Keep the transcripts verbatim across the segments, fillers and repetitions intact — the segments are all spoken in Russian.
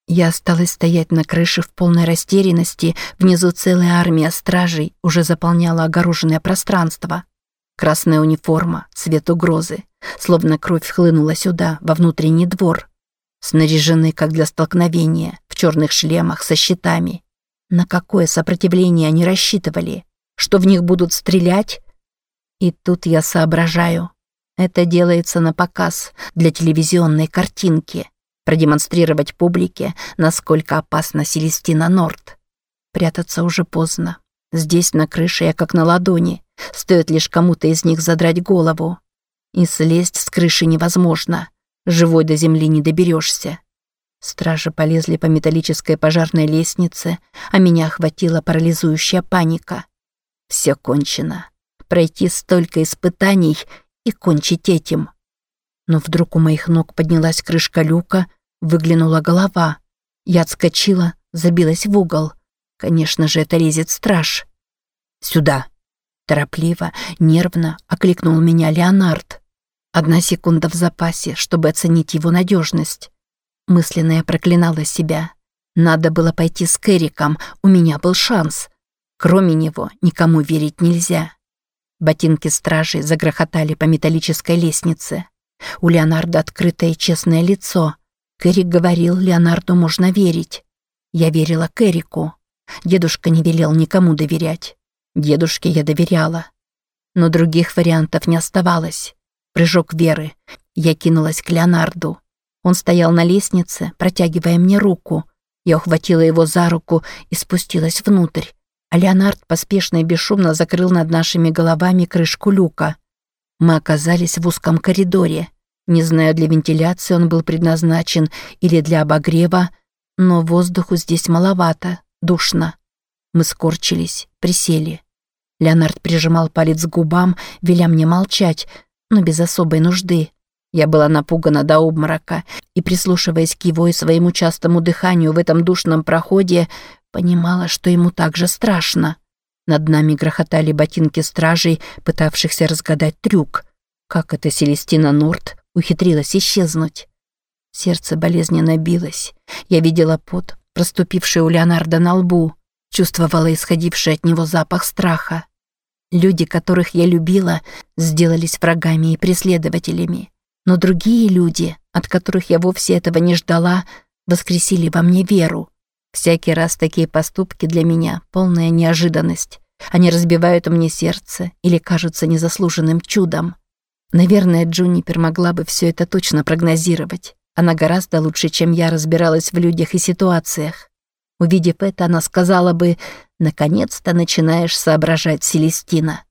Я осталась стоять на крыше в полной растерянности, внизу целая армия стражей уже заполняла огороженное пространство. Красная униформа, цвет угрозы, словно кровь хлынула сюда, во внутренний двор. Снаряжены, как для столкновения, в черных шлемах со щитами. На какое сопротивление они рассчитывали? Что в них будут стрелять? И тут я соображаю. Это делается на показ, для телевизионной картинки. Продемонстрировать публике, насколько опасна Селестина Норт. Прятаться уже поздно. Здесь, на крыше, я как на ладони. Стоит лишь кому-то из них задрать голову. И слезть с крыши невозможно. Живой до земли не доберешься. Стражи полезли по металлической пожарной лестнице, а меня охватила парализующая паника. Все кончено. Пройти столько испытаний и кончить этим. Но вдруг у моих ног поднялась крышка люка, выглянула голова. Я отскочила, забилась в угол. Конечно же, это лезет страж. «Сюда!» Торопливо, нервно окликнул меня Леонард. Одна секунда в запасе, чтобы оценить его надежность. Мысленно я проклинала себя. Надо было пойти с Кэриком, у меня был шанс. Кроме него никому верить нельзя. Ботинки стражей загрохотали по металлической лестнице. У Леонарда открытое честное лицо. Кэрик говорил, Леонарду можно верить. Я верила Кэрику. Дедушка не велел никому доверять. Дедушке я доверяла. Но других вариантов не оставалось. Прыжок веры. Я кинулась к Леонарду. Он стоял на лестнице, протягивая мне руку. Я ухватила его за руку и спустилась внутрь. А Леонард поспешно и бесшумно закрыл над нашими головами крышку люка. Мы оказались в узком коридоре. Не знаю, для вентиляции он был предназначен или для обогрева, но воздуху здесь маловато, душно. Мы скорчились, присели. Леонард прижимал палец к губам, веля мне молчать, но без особой нужды. Я была напугана до обморока и, прислушиваясь к его и своему частому дыханию в этом душном проходе, понимала, что ему так же страшно. Над нами грохотали ботинки стражей, пытавшихся разгадать трюк. Как эта Селестина Норт ухитрилась исчезнуть? Сердце болезненно билось. Я видела пот, проступивший у Леонарда на лбу, чувствовала исходивший от него запах страха. Люди, которых я любила, сделались врагами и преследователями. Но другие люди, от которых я вовсе этого не ждала, воскресили во мне веру. Всякий раз такие поступки для меня — полная неожиданность. Они разбивают мне сердце или кажутся незаслуженным чудом. Наверное, Джунипер могла бы все это точно прогнозировать. Она гораздо лучше, чем я, разбиралась в людях и ситуациях. Увидев это, она сказала бы: «Наконец-то начинаешь соображать, Селестина».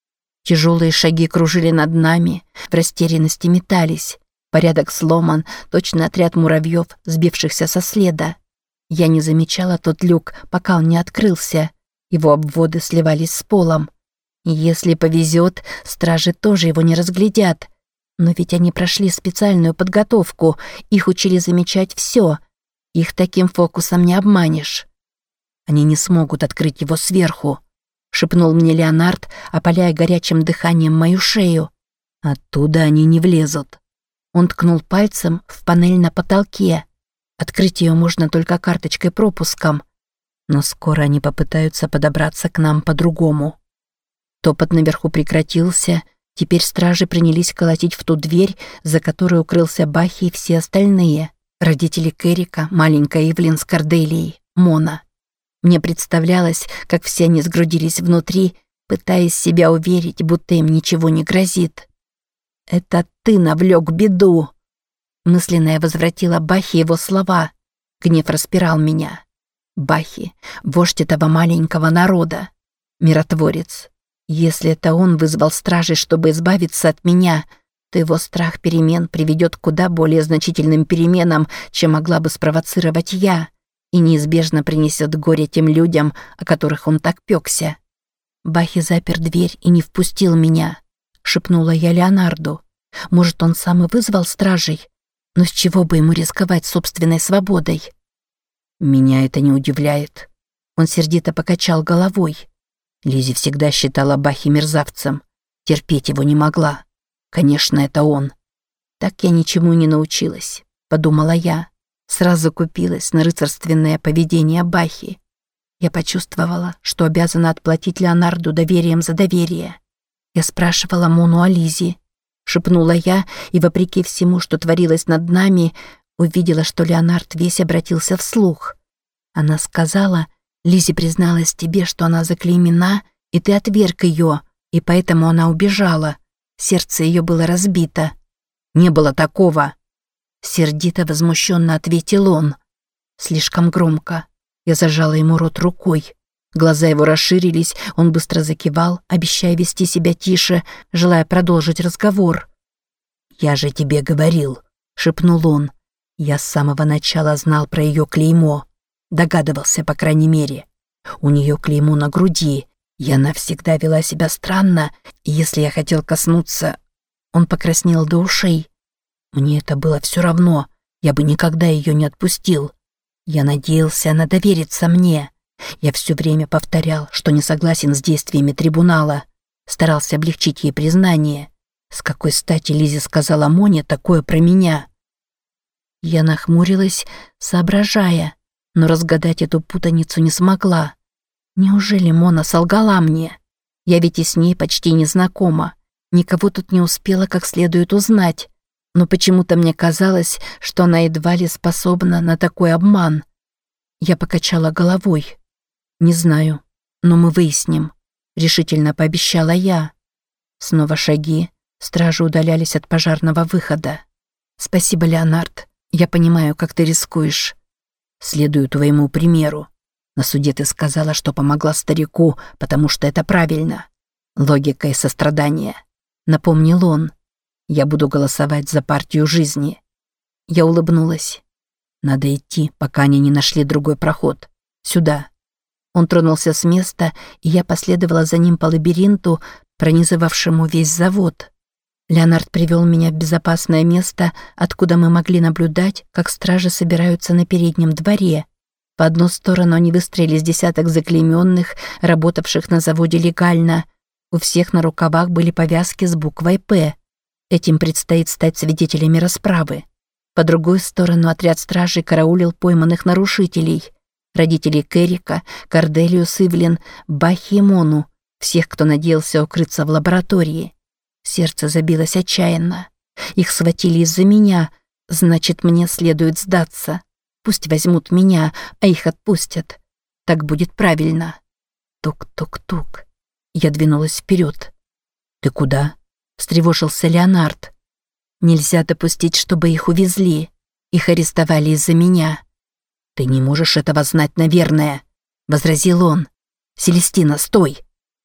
Тяжелые шаги кружили над нами, в растерянности метались. Порядок сломан, точно отряд муравьев, сбившихся со следа. Я не замечала тот люк, пока он не открылся. Его обводы сливались с полом. И если повезет, стражи тоже его не разглядят. Но ведь они прошли специальную подготовку, их учили замечать все. Их таким фокусом не обманешь. Они не смогут открыть его сверху, шепнул мне Леонард, опаляя горячим дыханием мою шею. Оттуда они не влезут. Он ткнул пальцем в панель на потолке. Открыть ее можно только карточкой-пропуском. Но скоро они попытаются подобраться к нам по-другому. Топот наверху прекратился. Теперь стражи принялись колотить в ту дверь, за которой укрылся Бахи и все остальные. Родители Кэрика, маленькая Эвелин с Корделией, Мона. Мне представлялось, как все они сгрудились внутри, пытаясь себя уверить, будто им ничего не грозит. «Это ты навлек беду!» Мысленно я возвратила Бахи его слова. Гнев распирал меня. Бахи — вождь этого маленького народа. Миротворец. Если это он вызвал стражей, чтобы избавиться от меня, то его страх перемен приведет к куда более значительным переменам, чем могла бы спровоцировать я, и неизбежно принесет горе тем людям, о которых он так пёкся. Бахи запер дверь и не впустил меня, шепнула я Леонарду. Может, он сам и вызвал стражей? Но с чего бы ему рисковать собственной свободой? Меня это не удивляет. Он сердито покачал головой. Лизи всегда считала Бахи мерзавцем. Терпеть его не могла. Конечно, это он. Так я ничему не научилась, подумала я. Сразу купилась на рыцарственное поведение Бахи. Я почувствовала, что обязана отплатить Леонарду доверием за доверие. Я спрашивала Мону о Лизе. Шепнула я, и вопреки всему, что творилось над нами, увидела, что Леонард весь обратился вслух. Она сказала: «Лизе призналась тебе, что она заклеймена, и ты отверг ее, и поэтому она убежала. Сердце ее было разбито». «Не было такого!» Сердито, возмущенно ответил он. Слишком громко. Я зажала ему рот рукой. Глаза его расширились, он быстро закивал, обещая вести себя тише, желая продолжить разговор. «Я же тебе говорил», — шепнул он. «Я с самого начала знал про ее клеймо. Догадывался, по крайней мере. У нее клеймо на груди, и она всегда вела себя странно, и если я хотел коснуться...» Он покраснел до ушей. «Мне это было все равно, я бы никогда ее не отпустил. Я надеялся, она доверится мне. Я все время повторял, что не согласен с действиями трибунала. Старался облегчить ей признание. С какой стати Лизе сказала Моне такое про меня?» Я нахмурилась, соображая, но разгадать эту путаницу не смогла. Неужели Мона солгала мне? Я ведь и с ней почти не знакома. Никого тут не успела как следует узнать. Но почему-то мне казалось, что она едва ли способна на такой обман. Я покачала головой. «Не знаю, но мы выясним», — решительно пообещала я. Снова шаги. Стражи удалялись от пожарного выхода. «Спасибо, Леонард. Я понимаю, как ты рискуешь. Следую твоему примеру. На суде ты сказала, что помогла старику, потому что это правильно. Логика и сострадание», — напомнил он. «Я буду голосовать за партию жизни». Я улыбнулась. «Надо идти, пока они не нашли другой проход. Сюда». Он тронулся с места, и я последовала за ним по лабиринту, пронизывавшему весь завод. Леонард привел меня в безопасное место, откуда мы могли наблюдать, как стражи собираются на переднем дворе. По одну сторону они выстроились десяток заклейменных, работавших на заводе легально. У всех на рукавах были повязки с буквой «П». Этим предстоит стать свидетелями расправы. По другую сторону отряд стражей караулил пойманных нарушителей. Родителей Керрика, Корделиус Ивлин, Бахи и Мону, всех, кто надеялся укрыться в лаборатории. Сердце забилось отчаянно. Их схватили из-за меня, значит, мне следует сдаться. Пусть возьмут меня, а их отпустят. Так будет правильно. Тук-тук-тук. Я двинулась вперед. «Ты куда?» — встревожился Леонард. «Нельзя допустить, чтобы их увезли. Их арестовали из-за меня». «Ты не можешь этого знать, наверное», — возразил он. «Селестина, стой!»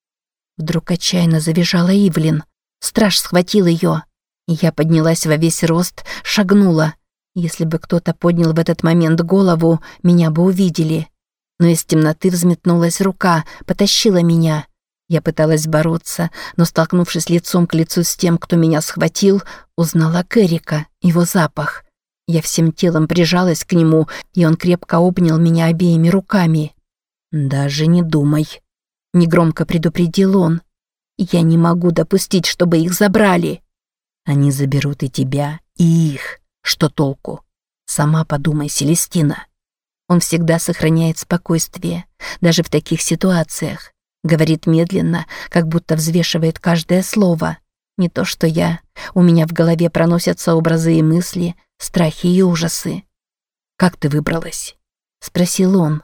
Вдруг отчаянно завизжала Ивлин. Страж схватил ее. Я поднялась во весь рост, шагнула. Если бы кто-то поднял в этот момент голову, меня бы увидели. Но из темноты взметнулась рука, потащила меня. Я пыталась бороться, но, столкнувшись лицом к лицу с тем, кто меня схватил, узнала Керрика, его запах. Я всем телом прижалась к нему, и он крепко обнял меня обеими руками. «Даже не думай», — негромко предупредил он. «Я не могу допустить, чтобы их забрали. Они заберут и тебя, и их. Что толку? Сама подумай, Селестина». Он всегда сохраняет спокойствие, даже в таких ситуациях. Говорит медленно, как будто взвешивает каждое слово. Не то что я. У меня в голове проносятся образы и мысли, страхи и ужасы. «Как ты выбралась?» — спросил он.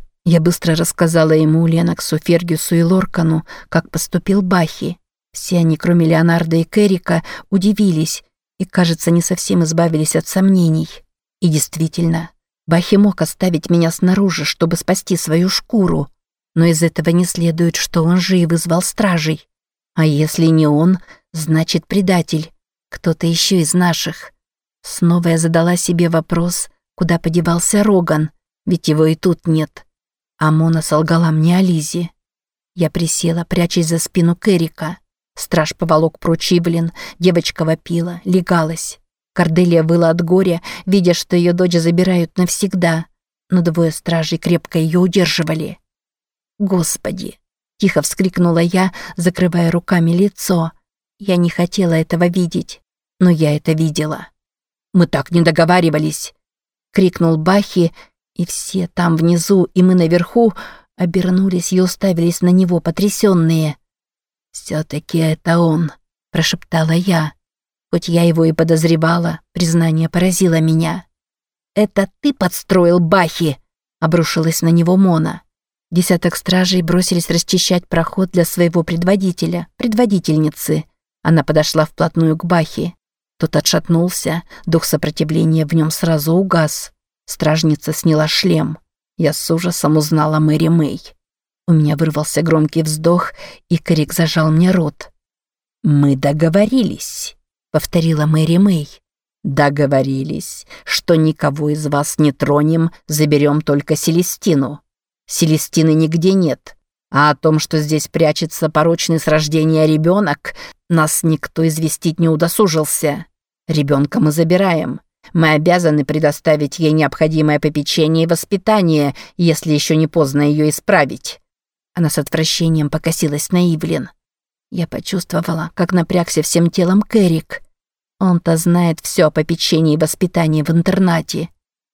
Я быстро рассказала ему, Леноксу, Фергюсу и Лоркану, как поступил Бахи. Все они, кроме Леонарда и Керрика, удивились и, кажется, не совсем избавились от сомнений. И действительно, Бахи мог оставить меня снаружи, чтобы спасти свою шкуру, но из этого не следует, что он же и вызвал стражей. А если не он, значит предатель, кто-то еще из наших. Снова я задала себе вопрос, куда подевался Роган, ведь его и тут нет. А Мона солгала мне о Лизе. Я присела, прячась за спину Керрика. Страж поволок прочь Ивлин, девочка вопила, легалась. Корделия выла от горя, видя, что ее дочь забирают навсегда, но двое стражей крепко ее удерживали. «Господи!» — тихо вскрикнула я, закрывая руками лицо. Я не хотела этого видеть, но я это видела. «Мы так не договаривались!» — крикнул Бахи, и все там внизу, и мы наверху обернулись и уставились на него потрясенные. «Все-таки это он», — прошептала я. Хоть я его и подозревала, признание поразило меня. «Это ты подстроил Бахи!» — обрушилась на него Мона. Десяток стражей бросились расчищать проход для своего предводителя, предводительницы. Она подошла вплотную к Бахи. Тот отшатнулся, дух сопротивления в нем сразу угас. Стражница сняла шлем. Я с ужасом узнала Мэри Мэй. У меня вырвался громкий вздох, и Крик зажал мне рот. «Мы договорились», — повторила Мэри Мэй. «Договорились, что никого из вас не тронем, заберем только Селестину. Селестины нигде нет, а о том, что здесь прячется порочный с рождения ребенок, нас никто известить не удосужился. Ребенка мы забираем. Мы обязаны предоставить ей необходимое попечение и воспитание, если еще не поздно ее исправить». Она с отвращением покосилась на Ивлин. Я почувствовала, как напрягся всем телом Кэрик. Он-то знает все о попечении и воспитании в интернате.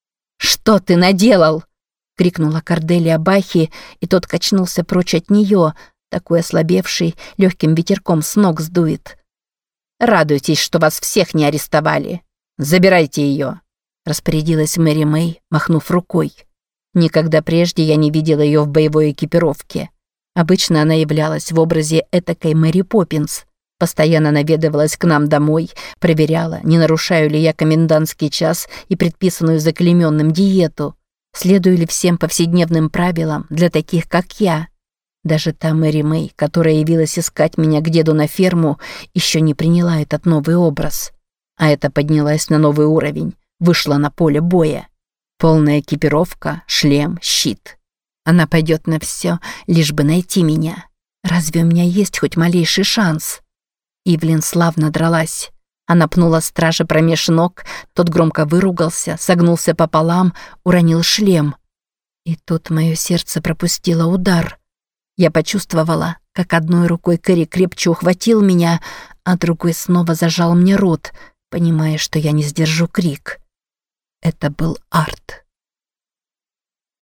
«Что ты наделал?» — крикнула Корделия Бахи, и тот качнулся прочь от нее, такой ослабевший, легким ветерком с ног сдует. «Радуйтесь, что вас всех не арестовали. Забирайте ее», — распорядилась Мэри Мэй, махнув рукой. Никогда прежде я не видела ее в боевой экипировке. Обычно она являлась в образе этакой Мэри Поппинс. Постоянно наведывалась к нам домой, проверяла, не нарушаю ли я комендантский час и предписанную заклеймённым диету, следую ли всем повседневным правилам для таких, как я. Даже та Мэри Мэй, которая явилась искать меня к деду на ферму, еще не приняла этот новый образ. А это поднялась на новый уровень, вышла на поле боя. Полная экипировка, шлем, щит. Она пойдет на все, лишь бы найти меня. Разве у меня есть хоть малейший шанс? Ивлин славно дралась. Она пнула стража промеж ног, тот громко выругался, согнулся пополам, уронил шлем. И тут мое сердце пропустило удар. Я почувствовала, как одной рукой Кэрри крепче ухватил меня, а другой снова зажал мне рот, понимая, что я не сдержу крик. Это был Арт.